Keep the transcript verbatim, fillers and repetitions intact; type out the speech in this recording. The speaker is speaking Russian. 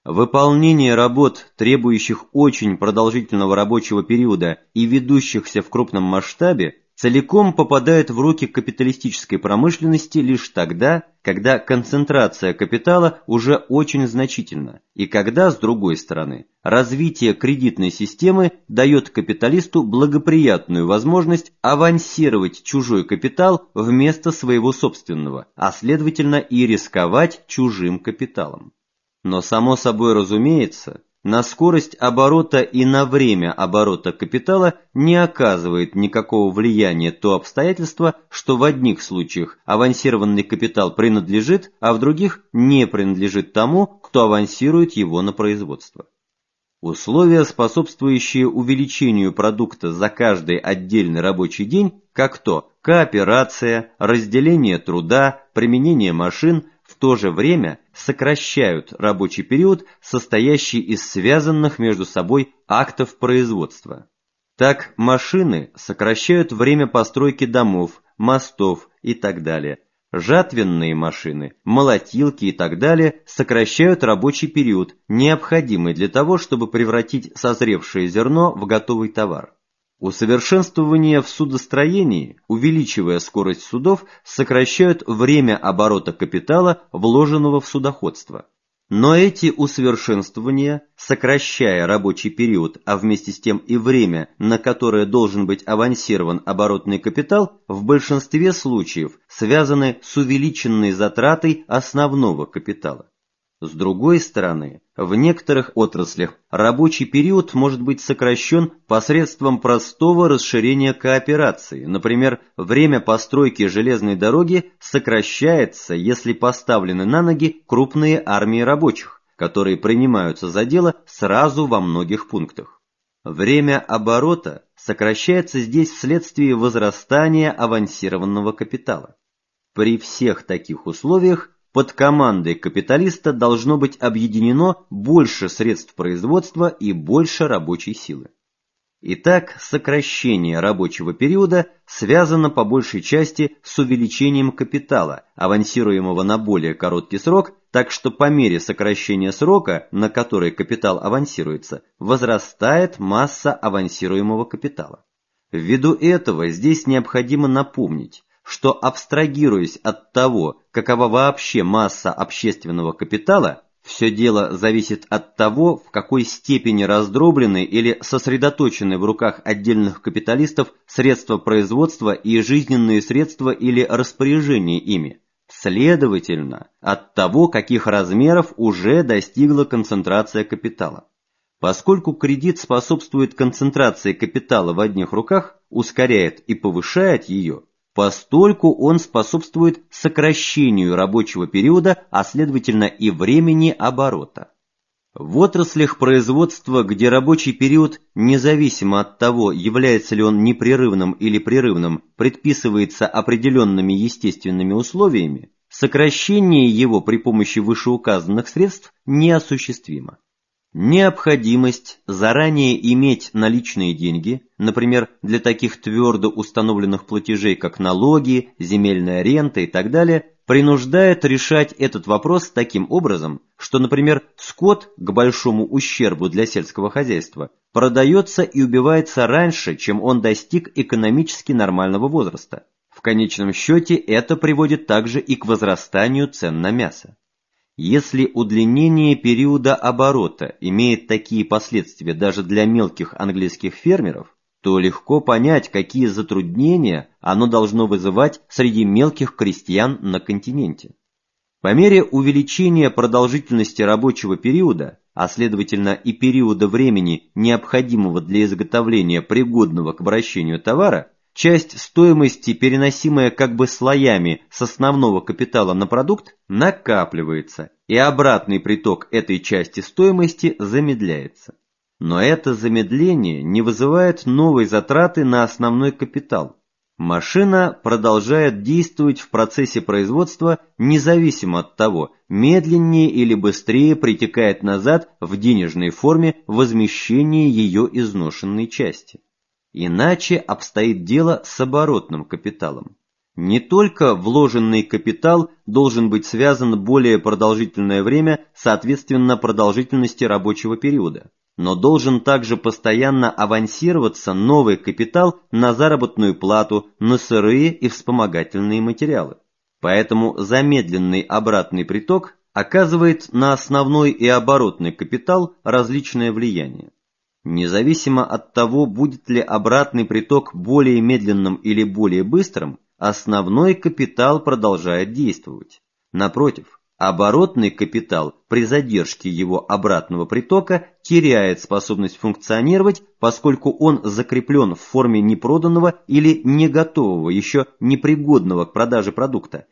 Выполнение работ, требующих очень продолжительного рабочего периода и ведущихся в крупном масштабе, целиком попадает в руки капиталистической промышленности лишь тогда, когда концентрация капитала уже очень значительна, и когда, с другой стороны, развитие кредитной системы дает капиталисту благоприятную возможность авансировать чужой капитал вместо своего собственного, а следовательно и рисковать чужим капиталом. Но само собой разумеется, на скорость оборота и на время оборота капитала не оказывает никакого влияния то обстоятельство, что в одних случаях авансированный капитал принадлежит, а в других не принадлежит тому, кто авансирует его на производство. Условия, способствующие увеличению продукта за каждый отдельный рабочий день, как то кооперация, разделение труда, применение машин, в то же время сокращают рабочий период, состоящий из связанных между собой актов производства. Так, машины сокращают время постройки домов, мостов и так далее. Жатвенные машины, молотилки и так далее сокращают рабочий период, необходимый для того, чтобы превратить созревшее зерно в готовый товар. Усовершенствования в судостроении, увеличивая скорость судов, сокращают время оборота капитала, вложенного в судоходство. Но эти усовершенствования, сокращая рабочий период, а вместе с тем и время, на которое должен быть авансирован оборотный капитал, в большинстве случаев связаны с увеличенной затратой основного капитала. С другой стороны, в некоторых отраслях рабочий период может быть сокращен посредством простого расширения кооперации. Например, время постройки железной дороги сокращается, если поставлены на ноги крупные армии рабочих, которые принимаются за дело сразу во многих пунктах. Время оборота сокращается здесь вследствие возрастания авансированного капитала. При всех таких условиях под командой капиталиста должно быть объединено больше средств производства и больше рабочей силы. Итак, сокращение рабочего периода связано по большей части с увеличением капитала, авансируемого на более короткий срок, так что по мере сокращения срока, на который капитал авансируется, возрастает масса авансируемого капитала. Ввиду этого здесь необходимо напомнить, что, абстрагируясь от того, какова вообще масса общественного капитала, все дело зависит от того, в какой степени раздроблены или сосредоточены в руках отдельных капиталистов средства производства и жизненные средства или распоряжение ими. Следовательно, от того, каких размеров уже достигла концентрация капитала. Поскольку кредит способствует концентрации капитала в одних руках, ускоряет и повышает ее, постольку он способствует сокращению рабочего периода, а следовательно и времени оборота. В отраслях производства, где рабочий период, независимо от того, является ли он непрерывным или прерывным, предписывается определенными естественными условиями, сокращение его при помощи вышеуказанных средств неосуществимо. Необходимость заранее иметь наличные деньги, например, для таких твердо установленных платежей, как налоги, земельная рента и так далее, принуждает решать этот вопрос таким образом, что, например, скот, к большому ущербу для сельского хозяйства, продается и убивается раньше, чем он достиг экономически нормального возраста. В конечном счете это приводит также и к возрастанию цен на мясо. Если удлинение периода оборота имеет такие последствия даже для мелких английских фермеров, то легко понять, какие затруднения оно должно вызывать среди мелких крестьян на континенте. По мере увеличения продолжительности рабочего периода, а следовательно и периода времени, необходимого для изготовления пригодного к обращению товара, часть стоимости, переносимая как бы слоями с основного капитала на продукт, накапливается, и обратный приток этой части стоимости замедляется. Но это замедление не вызывает новой затраты на основной капитал. Машина продолжает действовать в процессе производства независимо от того, медленнее или быстрее притекает назад в денежной форме возмещение ее изношенной части. Иначе обстоит дело с оборотным капиталом. Не только вложенный капитал должен быть связан более продолжительное время соответственно продолжительности рабочего периода, но должен также постоянно авансироваться новый капитал на заработную плату, на сырые и вспомогательные материалы. Поэтому замедленный обратный приток оказывает на основной и оборотный капитал различное влияние. Независимо от того, будет ли обратный приток более медленным или более быстрым, основной капитал продолжает действовать. Напротив, оборотный капитал при задержке его обратного притока теряет способность функционировать, поскольку он закреплен в форме непроданного или не готового, еще непригодного к продаже продукта,